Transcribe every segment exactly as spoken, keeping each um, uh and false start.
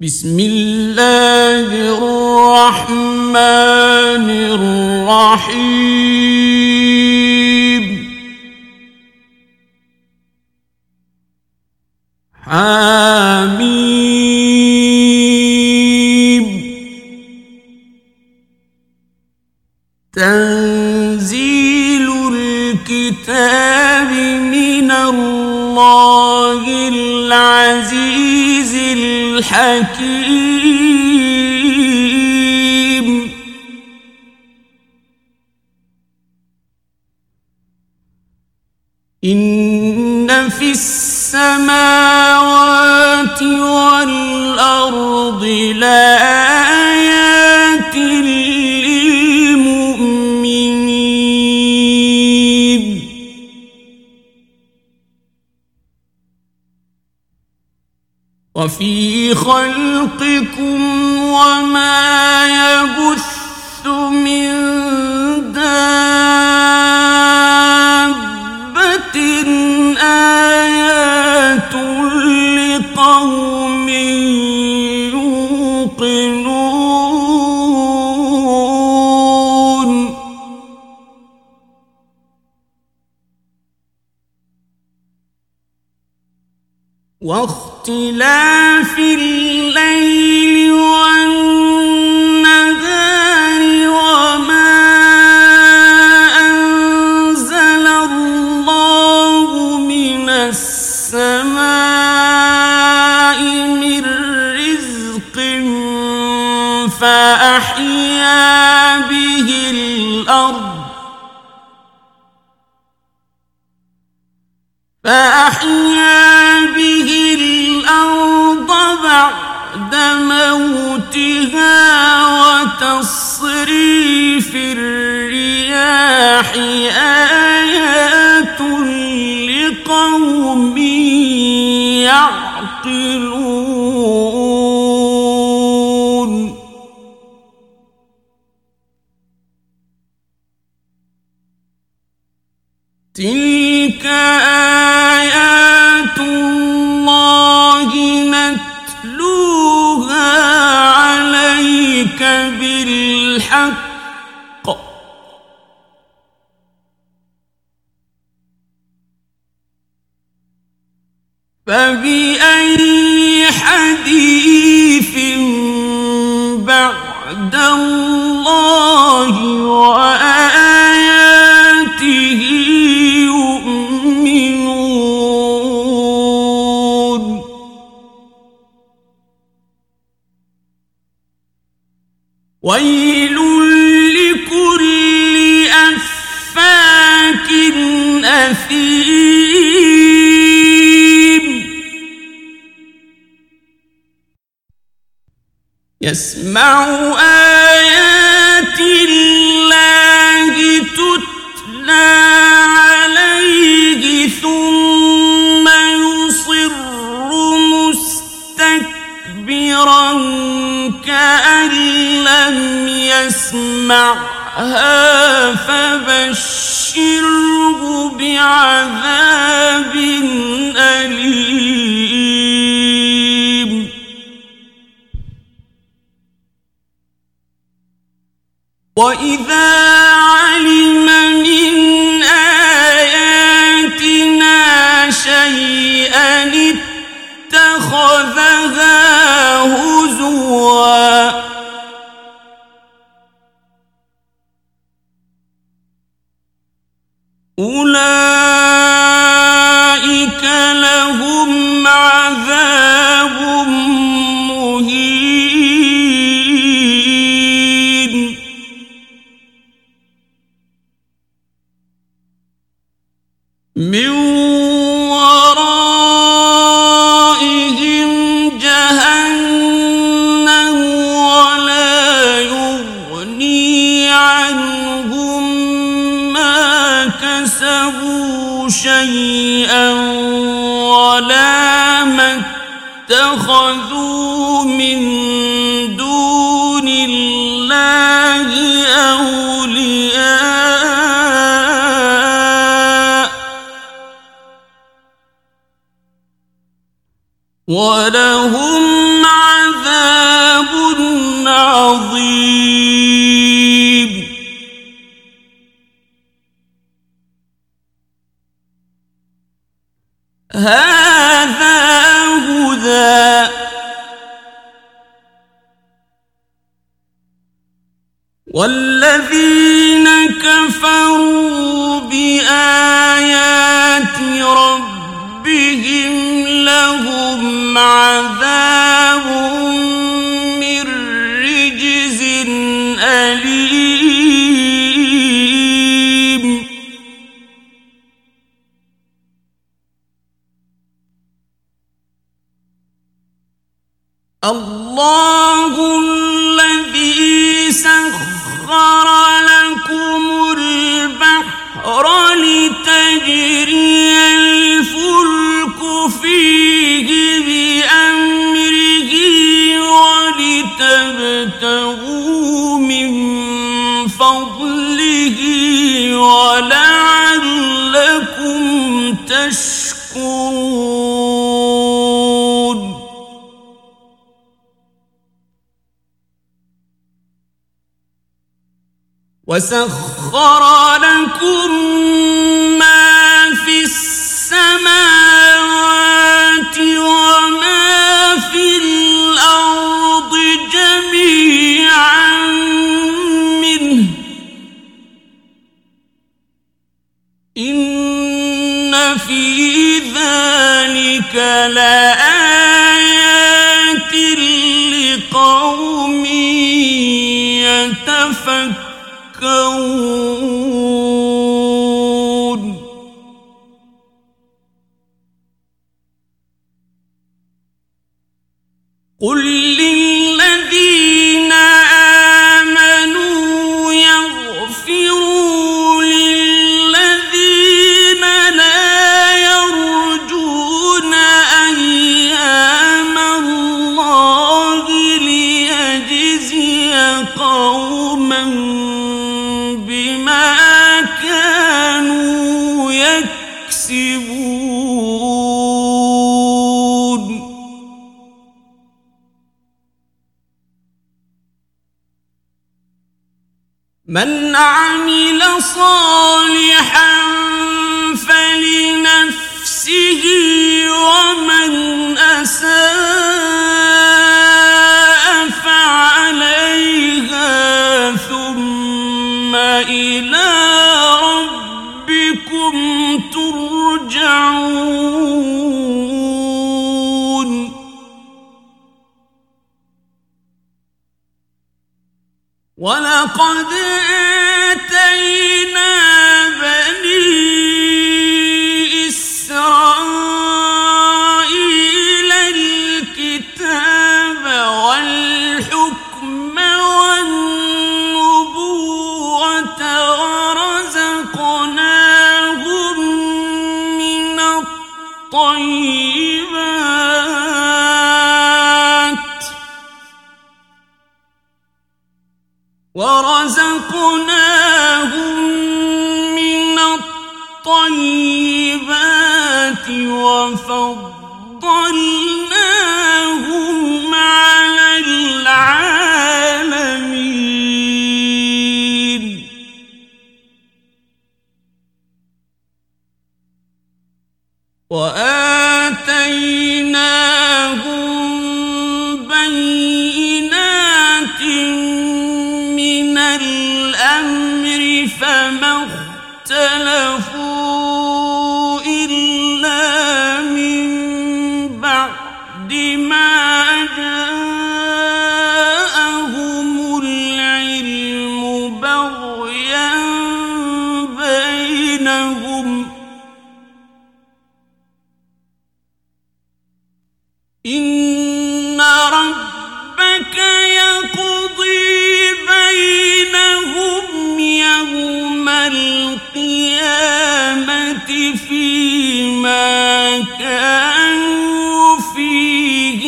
بسم الله الرحمن الرحيم حميم تنزيل الكتاب من الله العزيز الحكيم إن في السماوات والأرض لآيات للمؤمنين وفي خلقكم وما يبث من دابة آيات لقوم يوقنون واختلاف الليل والنهار وما أنزل الله من السماء من رزق فأحيا به الأرض فأحيا به الأرض بعد موتها وتصريف الرياح آيات لقوم يعقلون تلك آيات الله نتلوها عليك بالحق فبأي حديث بعد الله وآياته يؤمنون ويل لكل أفاك أثيم يسمع آيات الله تتلى عليه ثم يصر مستكبرا كأن لم يسمعها فبشره بعذاب أليم وإذا علم من آياتنا شيئا اتخذها هزوا أولئك لهم عذاب مهين من ورائهم جهنم ولا يغني عنهم ما كسبوا شيئا ولا ما اتخذوا من دون الله أولياء ولهم عذاب والذين كفروا بآيات ربهم لهم عذاب من رجز أليم الله الذي سخر لكم البحر لتجري الفلك فيه بأمره ولتبتغوا من فضله ولعلكم تشكرون وسخر لكم ما في السماوات وما في الأرض جميعا منه إن في ذلك لآيات لقوم يتفكرون قل للذين آمنوا يغفروا للذين لا يرجون أيام الله ليجزي قوما بما كانوا يكسبون من عمل صالحا فلنفسه ومن أساء فعليها ثم إلى ربكم ترجعون ولقد آتينا بني إسرائيل الكتاب والحكم والنبوة ورزقناهم من الطيبات ورزقناهم من الطيبات وفضلناهم على العالمين وآتيناهم بينات من الأمر فما اختلفوا إلا من بعد ما جاءهم العلم بغيا بينهم إن ربك يقضي بينهم يوم القيامة فيما كانوا فيه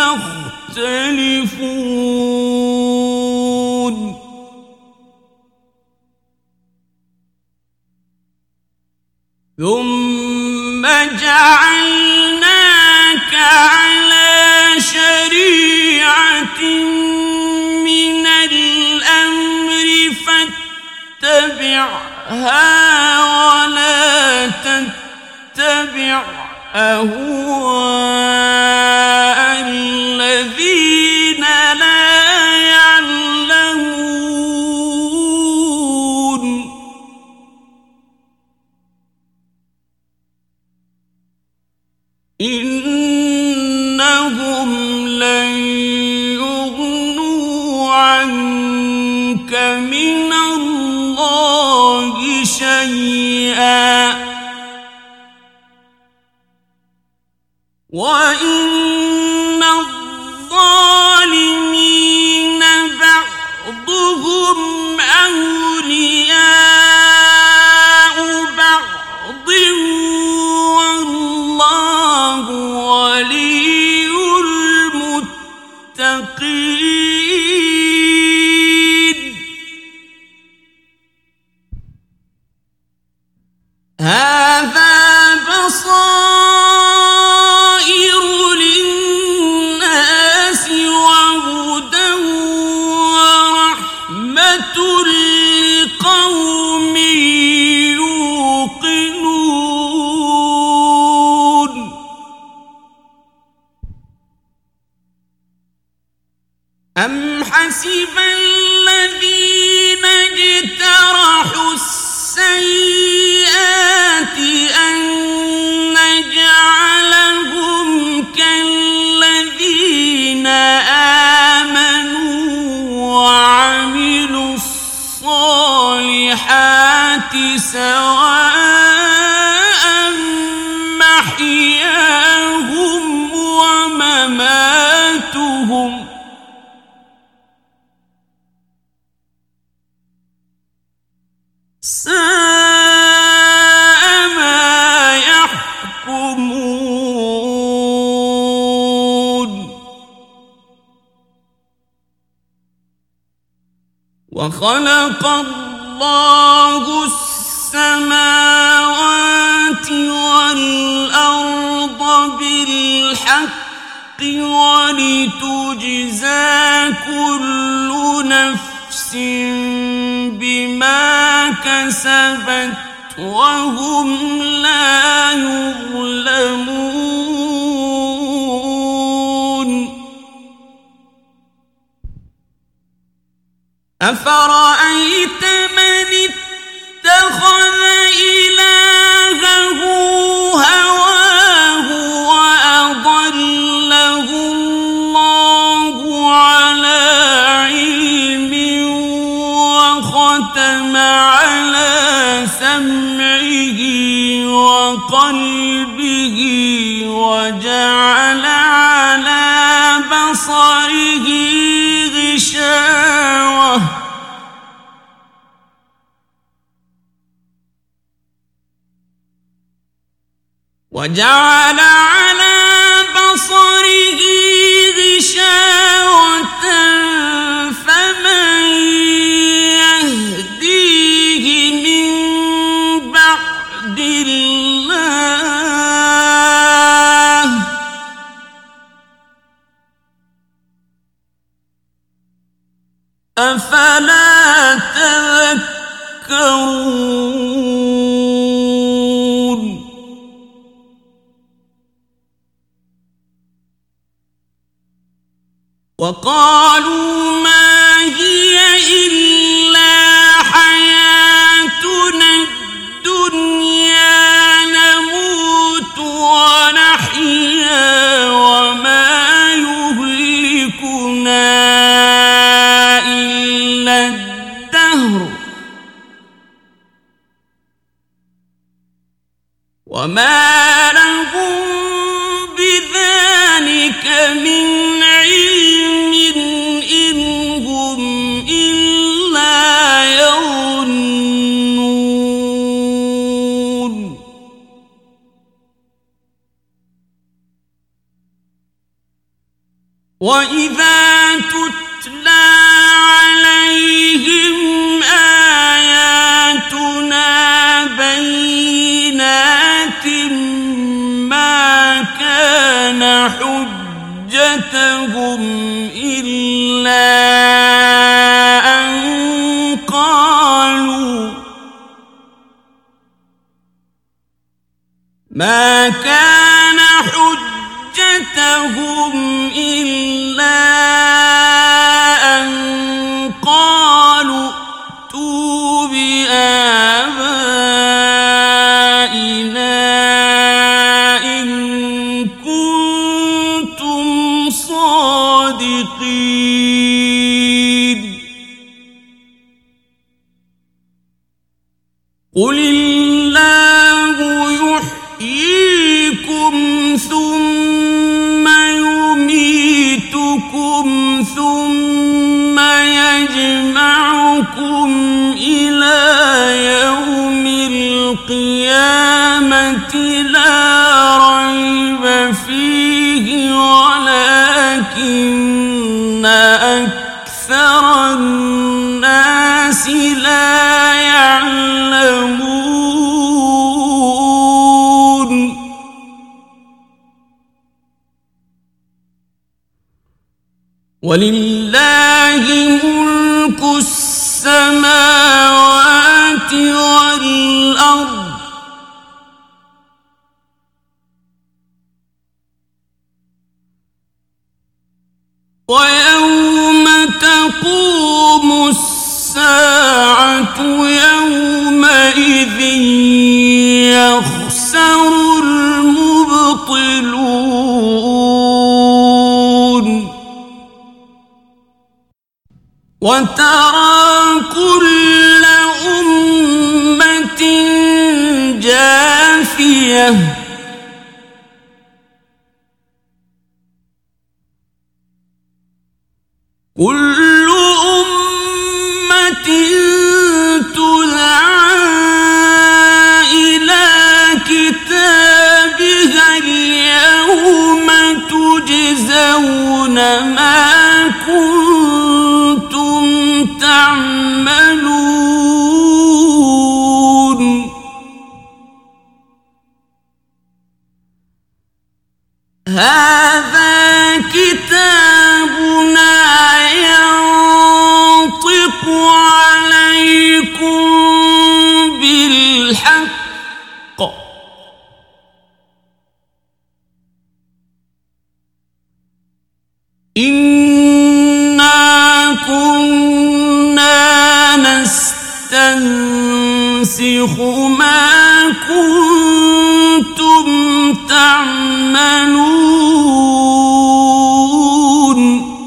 يختلفون ثم جعلناك على شريعة من الأمر فاتبعها ولا تتبع أهواء الذين لا يعلمون من الله شيئا وإن الظالمين بعضهم أولياء بعض والله ولي المتقين. هذا بصائر للناس وهدى ورحمة لقوم يوقنون. أم حسب الذين اجترحوا السيئات أن نجعلهم كالذين آمنوا وعملوا الصالحات سواء محياهم ومماتهم ساء ما يحكمون. وخلق الله السماوات والأرض بالحق ولتجزى كل نفس بما كسبت وهم لا يظلمون. أفرأيت من اتخذ إلهه هواه وأضله الله على علم وختم على سمعه وقلبه وجعل على بصره غشاوة وجعل على بصره غشاوة فمن يهديه من بعد الله أفلا تذكرون. وقالوا ما هي إلا حياتنا الدنيا نموت ونحيا وما يهلكنا إلا الدهر وما لهم بذلك من علم إن هم إلا يظنون. وإذا تتلى عليهم آياتنا بينات ما كان حجتهم إلا أن قالوا ما كان حجتهم إلا أن قالوا ائتوا بآبائنا إن كنتم صادقين. ثم يجمعكم إلى يوم القيامة لا ريب فيه ولكن أكثر الناس لا يعلمون. ولله ملك السماوات والأرض ويوم تقوم الساعة يومئذ يخسر المبطلون. وترى كل أمة جاثية كل أمة تدعى إلى كتابها اليوم تجزون ما كنتم تعملون. هذا كتابنا ينطق عليكم بالحق إنا كنا نستنسخ ما كنتم تعملون.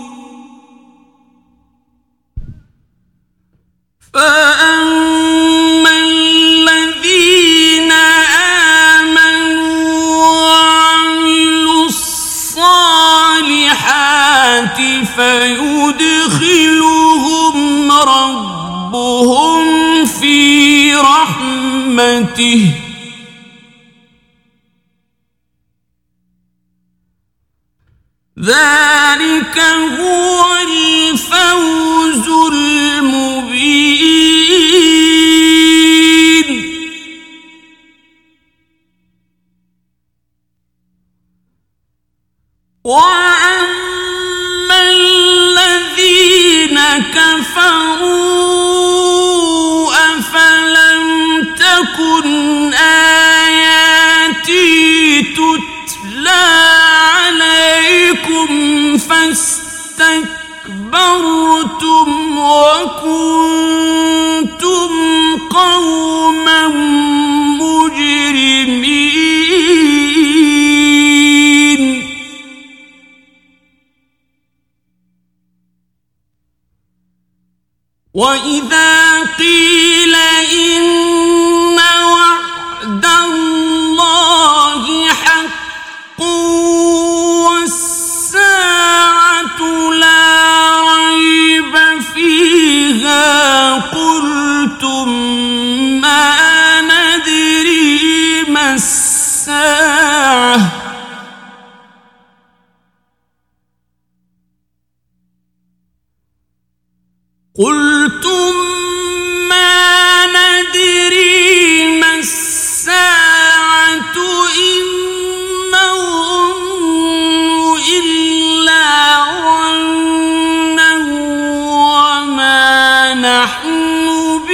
فأما الذين آمنوا وعملوا الصالحات فيدخلهم ربهم في رحمته ذلك هو الفوز المبين. وأما الذين كفروا أفلم تكن آياتي تتلى عليكم فاستكبرتم وكنتم قوما مجرمين. وإذا قيل إن وعد الله حق والساعة لا ريب فيها قلتم ما ندري ما الساعة قلتم ما ندري ما الساعة إن نظن إلا ظنا وما نحن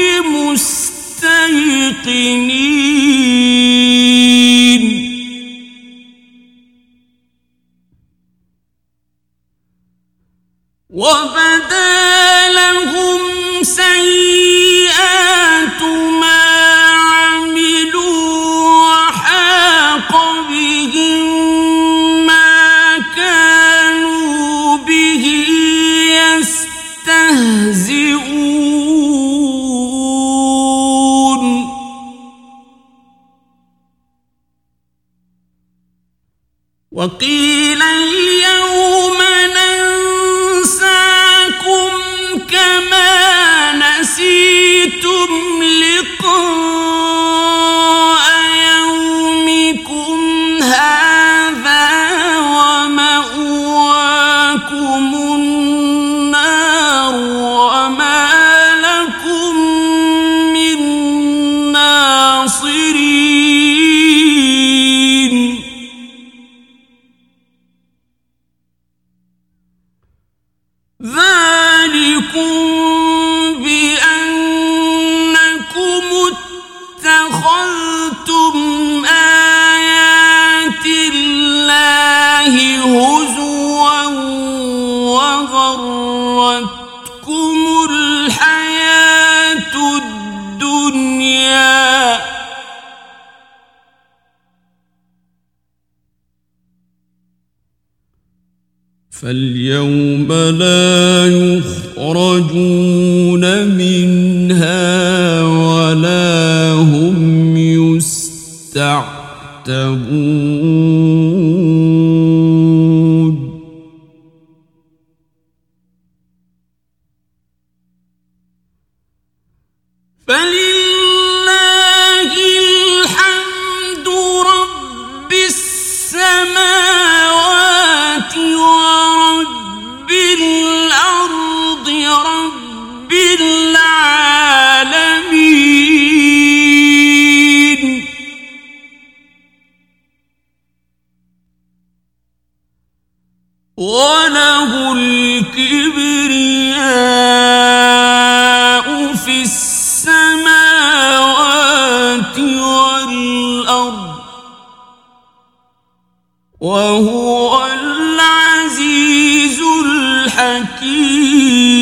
بمستيقنين. وبدا لهم سيئات ما عملوا وحاق بهم ما كانوا به يستهزئون. وقيل اليوم ننساكم بأنكم اتخذتم آيات الله هزوا وغرتكم الحياة الدنيا فاليوم لا يخرجون منها ولا هم يستعتبون فلله الحمد رب السماوات ورب الأرض رب العالمين وله الكبرياء في السماوات والأرض وهو العزيز الحكيم